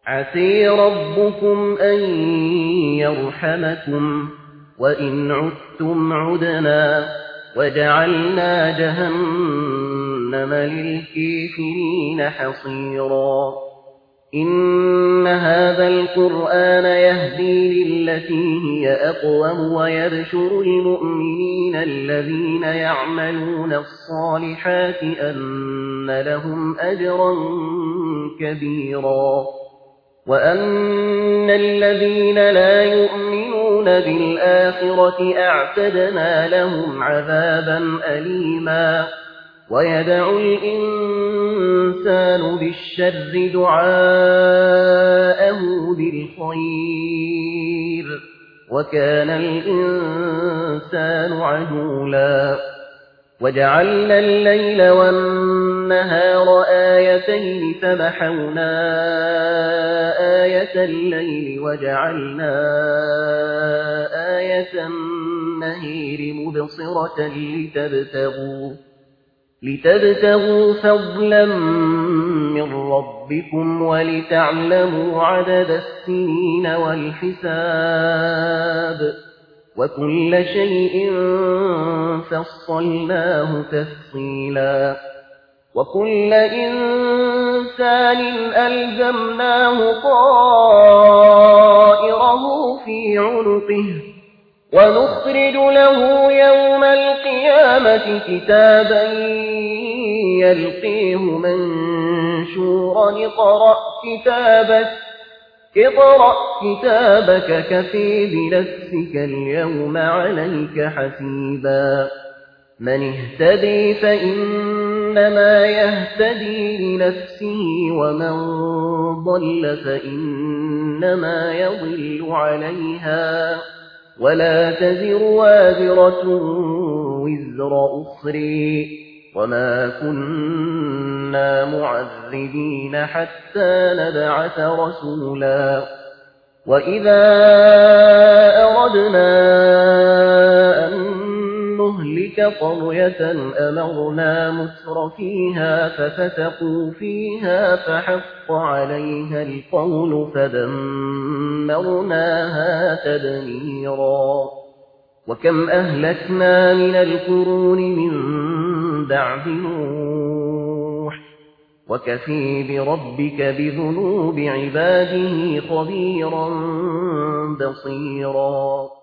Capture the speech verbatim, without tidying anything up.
عسي ربكم أن يرحمكم وإن عدتم عدنا وجعلنا جهنم للكافرين حصيرا إن هذا القرآن يهدي للتي هي أقوم ويبشر المؤمنين الذين يعملون الصالحات أن لهم أجرا كبيرا وأن الذين لا يؤمنون بالآخرة أعتدنا لهم عذابا أليما ويدعو الإنسان بالشر دعاءه بالخير وكان الإنسان عجولا وجعلنا الليل والنهار آيتين فمحونا آية الليل وجعلنا آية النهار مبصرة لتبتغوا لتبتغوا فضلا من ربكم ولتعلموا عدد السنين والحساب وكل شيء فصلناه تفصيلا وكل إنسان ألزمناه طائره في عنقه ونخرج له يوم القيامة كتابا يلقيه منشورا اقرأ كتابك اقرأ كتابك كفي بنفسك اليوم عليك حسيبا من اهتدي فإنما يهتدي لنفسه ومن ضل فإنما يضل عليها ولا تزر وازرة وزر أخرى وما كنا معذبين حتى نبعث رسولا وإذا أردنا أن نهلك قرية أمرنا متر فيها ففتقوا فيها فحق عليها القول فدمرناها تدميرا وكم أهلكنا من القرون من بعد نوح وكفي بربك بذنوب عباده خبيرا بصيرا